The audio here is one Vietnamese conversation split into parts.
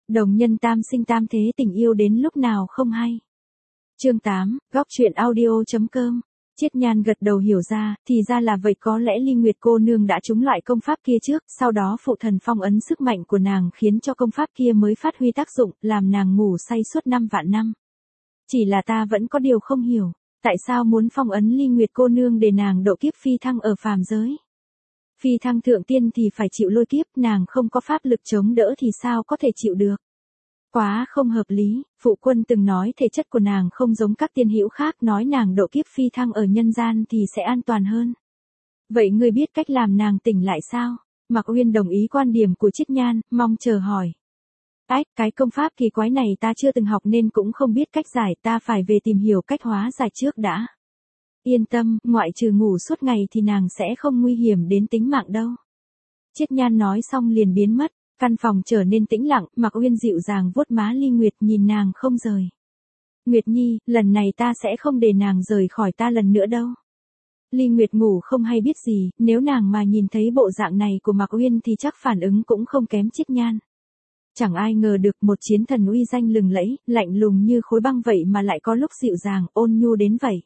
Đồng nhân tam sinh tam thế, tình yêu đến lúc nào không hay. Chương 8, góc truyện audio.com. Chiết Nhan gật đầu hiểu ra, thì ra là vậy, có lẽ Ly Nguyệt cô nương đã trúng loại công pháp kia trước, sau đó phụ thần phong ấn sức mạnh của nàng khiến cho công pháp kia mới phát huy tác dụng, làm nàng ngủ say suốt 5 vạn năm. Chỉ là ta vẫn có điều không hiểu, tại sao muốn phong ấn Ly Nguyệt cô nương để nàng độ kiếp phi thăng ở phàm giới? Phi thăng thượng tiên thì phải chịu lôi kiếp, nàng không có pháp lực chống đỡ thì sao có thể chịu được? Quá không hợp lý, phụ quân từng nói thể chất của nàng không giống các tiên hữu khác, nói nàng độ kiếp phi thăng ở nhân gian thì sẽ an toàn hơn. Vậy ngươi biết cách làm nàng tỉnh lại sao? Mạc Uyên đồng ý quan điểm của Chiết Nhan, mong chờ hỏi. Cái công pháp kỳ quái này ta chưa từng học nên cũng không biết cách giải, ta phải về tìm hiểu cách hóa giải trước đã. Yên tâm, ngoại trừ ngủ suốt ngày thì nàng sẽ không nguy hiểm đến tính mạng đâu. Chiết Nhan nói xong liền biến mất. Căn phòng trở nên tĩnh lặng, Mạc Uyên dịu dàng vuốt má Ly Nguyệt, nhìn nàng không rời. Nguyệt Nhi, lần này ta sẽ không để nàng rời khỏi ta lần nữa đâu. Ly Nguyệt ngủ không hay biết gì, nếu nàng mà nhìn thấy bộ dạng này của Mạc Uyên thì chắc phản ứng cũng không kém Chiết Nhan. Chẳng ai ngờ được một chiến thần uy danh lừng lẫy, lạnh lùng như khối băng vậy mà lại có lúc dịu dàng, ôn nhu đến vậy.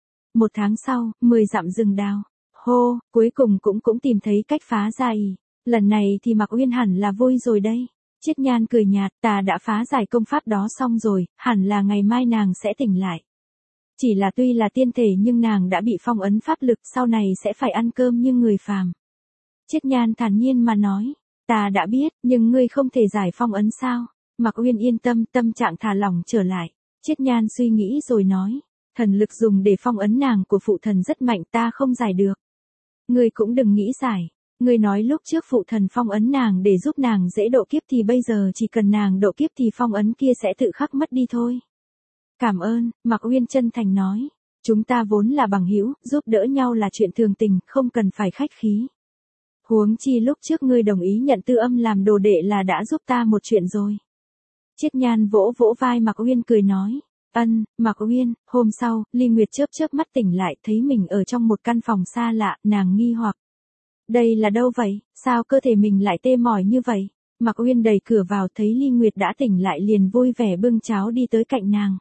1 tháng sau, 10 dặm rừng đào. Hô, cuối cùng cũng tìm thấy cách phá ra ì. Lần này thì Mạc Uyên hẳn là vui rồi đây. Chiết Nhan cười nhạt, ta đã phá giải công pháp đó xong rồi, hẳn là ngày mai nàng sẽ tỉnh lại. Chỉ là tuy là tiên thể nhưng nàng đã bị phong ấn pháp lực, sau này sẽ phải ăn cơm như người phàm. Chiết Nhan thản nhiên mà nói, ta đã biết, nhưng ngươi không thể giải phong ấn sao? Mạc Uyên yên tâm, tâm trạng thả lỏng trở lại. Chiết Nhan suy nghĩ rồi nói, thần lực dùng để phong ấn nàng của phụ thần rất mạnh, ta không giải được. Ngươi cũng đừng nghĩ giải. Ngươi nói lúc trước phụ thần phong ấn nàng để giúp nàng dễ độ kiếp thì bây giờ chỉ cần nàng độ kiếp thì phong ấn kia sẽ tự khắc mất đi thôi. Cảm ơn, Mạc Uyên chân thành nói. Chúng ta vốn là bằng hữu, giúp đỡ nhau là chuyện thường tình, không cần phải khách khí. Huống chi lúc trước ngươi đồng ý nhận Tư Âm làm đồ đệ là đã giúp ta một chuyện rồi. Chiết Nhan vỗ vỗ vai Mạc Uyên cười nói. Mạc Uyên. Hôm sau, Ly Nguyệt chớp mắt tỉnh lại, thấy mình ở trong một căn phòng xa lạ, nàng nghi hoặc. Đây là đâu vậy, sao cơ thể mình lại tê mỏi như vậy? Mạc Uyên đẩy cửa vào, thấy Ly Nguyệt đã tỉnh lại liền vui vẻ bưng cháo đi tới cạnh nàng.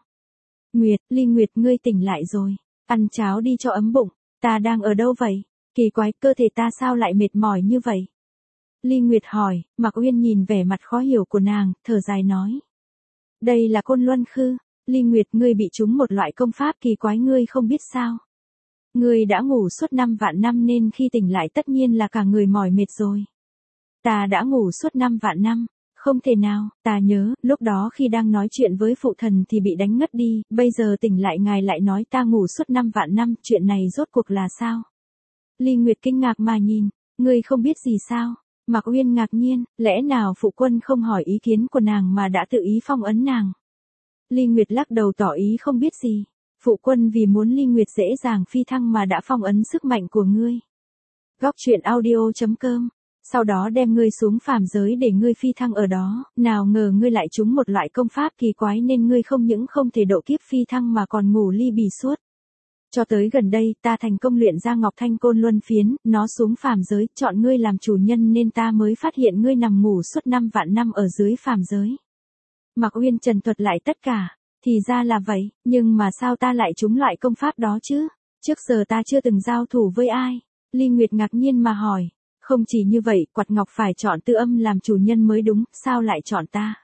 Ly Nguyệt ngươi tỉnh lại rồi, ăn cháo đi cho ấm bụng, ta đang ở đâu vậy? Kỳ quái, cơ thể ta sao lại mệt mỏi như vậy? Ly Nguyệt hỏi, Mạc Uyên nhìn vẻ mặt khó hiểu của nàng, thở dài nói. Đây là Côn Luân Khư, Ly Nguyệt ngươi bị trúng một loại công pháp kỳ quái ngươi không biết sao? Ngươi đã ngủ suốt 5 vạn năm nên khi tỉnh lại tất nhiên là cả người mỏi mệt rồi. Ta đã ngủ suốt 5 vạn năm, không thể nào, ta nhớ, lúc đó khi đang nói chuyện với phụ thần thì bị đánh ngất đi, bây giờ tỉnh lại ngài lại nói ta ngủ suốt 5 vạn năm, chuyện này rốt cuộc là sao? Ly Nguyệt kinh ngạc mà nhìn, ngươi không biết gì sao? Mạc Uyên ngạc nhiên, lẽ nào phụ quân không hỏi ý kiến của nàng mà đã tự ý phong ấn nàng? Ly Nguyệt lắc đầu tỏ ý không biết gì. Phụ quân vì muốn Ly Nguyệt dễ dàng phi thăng mà đã phong ấn sức mạnh của ngươi. Góc truyện audio.com. Sau đó đem ngươi xuống phàm giới để ngươi phi thăng ở đó, nào ngờ ngươi lại trúng một loại công pháp kỳ quái nên ngươi không những không thể độ kiếp phi thăng mà còn ngủ ly bì suốt. Cho tới gần đây ta thành công luyện ra Ngọc Thanh Côn Luân Phiến, nó xuống phàm giới, chọn ngươi làm chủ nhân nên ta mới phát hiện ngươi nằm ngủ suốt 5 vạn năm ở dưới phàm giới. Mạc Uyên trần thuật lại tất cả. Thì ra là vậy, nhưng mà sao ta lại trúng loại công pháp đó chứ? Trước giờ ta chưa từng giao thủ với ai? Ly Nguyệt ngạc nhiên mà hỏi. Không chỉ như vậy, Quạt Ngọc phải chọn Tư Âm làm chủ nhân mới đúng, sao lại chọn ta?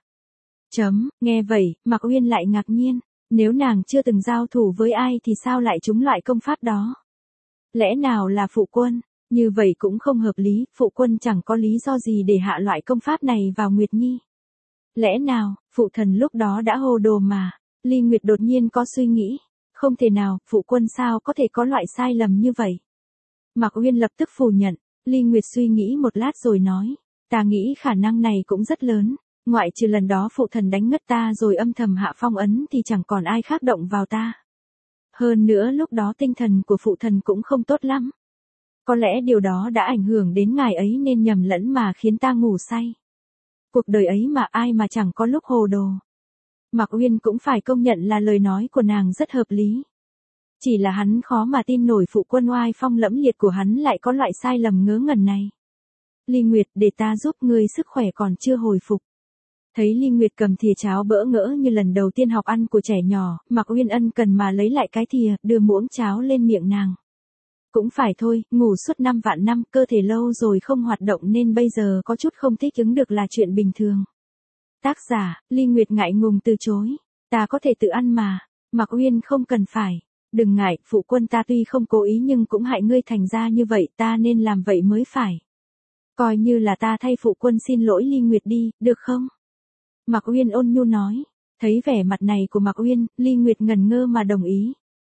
Nghe vậy, Mạc Uyên lại ngạc nhiên. Nếu nàng chưa từng giao thủ với ai thì sao lại trúng loại công pháp đó? Lẽ nào là phụ quân? Như vậy cũng không hợp lý, phụ quân chẳng có lý do gì để hạ loại công pháp này vào Nguyệt Nhi. Lẽ nào, phụ thần lúc đó đã hồ đồ mà? Ly Nguyệt đột nhiên có suy nghĩ. Không thể nào, phụ quân sao có thể có loại sai lầm như vậy? Mạc Uyên lập tức phủ nhận. Ly Nguyệt suy nghĩ một lát rồi nói. Ta nghĩ khả năng này cũng rất lớn. Ngoại trừ lần đó phụ thần đánh ngất ta rồi âm thầm hạ phong ấn thì chẳng còn ai khác động vào ta. Hơn nữa lúc đó tinh thần của phụ thần cũng không tốt lắm. Có lẽ điều đó đã ảnh hưởng đến ngài ấy nên nhầm lẫn mà khiến ta ngủ say. Cuộc đời ấy mà ai mà chẳng có lúc hồ đồ. Mạc Uyên cũng phải công nhận là lời nói của nàng rất hợp lý. Chỉ là hắn khó mà tin nổi phụ quân oai phong lẫm liệt của hắn lại có loại sai lầm ngớ ngẩn này. Ly Nguyệt, để ta giúp ngươi, sức khỏe còn chưa hồi phục. Thấy Ly Nguyệt cầm thìa cháo bỡ ngỡ như lần đầu tiên học ăn của trẻ nhỏ, Mạc Uyên ân cần mà lấy lại cái thìa, đưa muỗng cháo lên miệng nàng. Cũng phải thôi, ngủ suốt 5 vạn năm, cơ thể lâu rồi không hoạt động nên bây giờ có chút không thích ứng được là chuyện bình thường. Tác giả, Ly Nguyệt ngại ngùng từ chối. Ta có thể tự ăn mà. Mạc Uyên không cần phải. Đừng ngại, phụ quân ta tuy không cố ý nhưng cũng hại ngươi thành ra như vậy, ta nên làm vậy mới phải. Coi như là ta thay phụ quân xin lỗi Ly Nguyệt đi, được không? Mạc Uyên ôn nhu nói. Thấy vẻ mặt này của Mạc Uyên, Ly Nguyệt ngần ngơ mà đồng ý.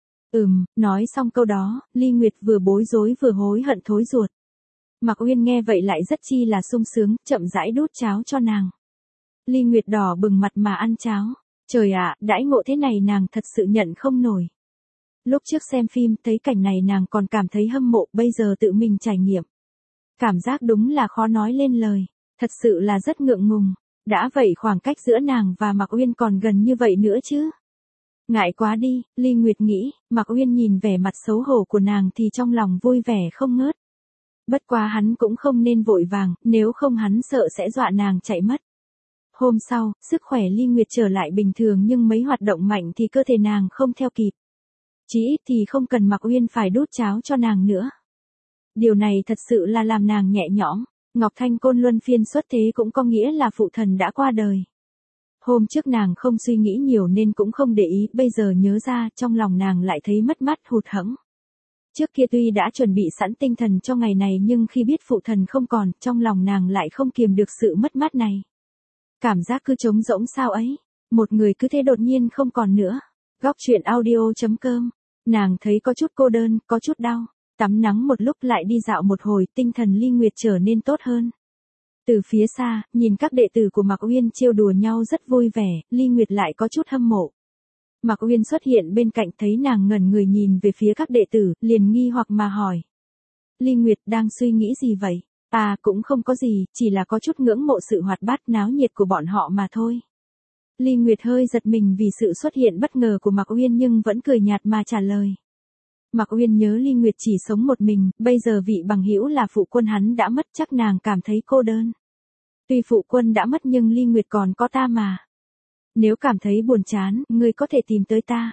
Nói xong câu đó, Ly Nguyệt vừa bối rối vừa hối hận thối ruột. Mạc Uyên nghe vậy lại rất chi là sung sướng, chậm rãi đút cháo cho nàng. Ly Nguyệt đỏ bừng mặt mà ăn cháo. Trời ạ, đãi ngộ thế này nàng thật sự nhận không nổi. Lúc trước xem phim thấy cảnh này nàng còn cảm thấy hâm mộ, bây giờ tự mình trải nghiệm. Cảm giác đúng là khó nói lên lời, thật sự là rất ngượng ngùng. Đã vậy khoảng cách giữa nàng và Mạc Uyên còn gần như vậy nữa chứ. Ngại quá đi, Ly Nguyệt nghĩ, Mạc Uyên nhìn vẻ mặt xấu hổ của nàng thì trong lòng vui vẻ không ngớt. Bất quá hắn cũng không nên vội vàng, nếu không hắn sợ sẽ dọa nàng chạy mất. Hôm sau, sức khỏe Ly Nguyệt trở lại bình thường nhưng mấy hoạt động mạnh thì cơ thể nàng không theo kịp. Chí ít thì không cần Mạc Uyên phải đút cháo cho nàng nữa. Điều này thật sự là làm nàng nhẹ nhõm. Ngọc Thanh Côn luân phiên xuất thế cũng có nghĩa là phụ thần đã qua đời. Hôm trước nàng không suy nghĩ nhiều nên cũng không để ý, bây giờ nhớ ra trong lòng nàng lại thấy mất mát hụt hẫng. Trước kia tuy đã chuẩn bị sẵn tinh thần cho ngày này nhưng khi biết phụ thần không còn, trong lòng nàng lại không kiềm được sự mất mát này. Cảm giác cứ trống rỗng sao ấy, một người cứ thế đột nhiên không còn nữa. Góc truyện audio.com, nàng thấy có chút cô đơn, có chút đau. Tắm nắng một lúc lại đi dạo một hồi, tinh thần Ly Nguyệt trở nên tốt hơn. Từ phía xa, nhìn các đệ tử của Mạc Uyên trêu đùa nhau rất vui vẻ, Ly Nguyệt lại có chút hâm mộ. Mạc Uyên xuất hiện bên cạnh thấy nàng ngẩn người nhìn về phía các đệ tử, liền nghi hoặc mà hỏi. Ly Nguyệt đang suy nghĩ gì vậy? À, cũng không có gì, chỉ là có chút ngưỡng mộ sự hoạt bát náo nhiệt của bọn họ mà thôi. Ly Nguyệt hơi giật mình vì sự xuất hiện bất ngờ của Mạc Uyên nhưng vẫn cười nhạt mà trả lời. Mạc Uyên nhớ Ly Nguyệt chỉ sống một mình, bây giờ vị bằng hữu là phụ quân hắn đã mất, chắc nàng cảm thấy cô đơn. Tuy phụ quân đã mất nhưng Ly Nguyệt còn có ta mà. Nếu cảm thấy buồn chán, ngươi có thể tìm tới ta.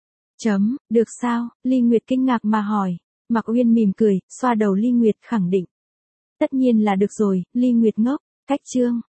Được sao? Ly Nguyệt kinh ngạc mà hỏi. Mạc Uyên mỉm cười, xoa đầu Ly Nguyệt khẳng định. Tất nhiên là được rồi, Ly Nguyệt ngốc. Cách chương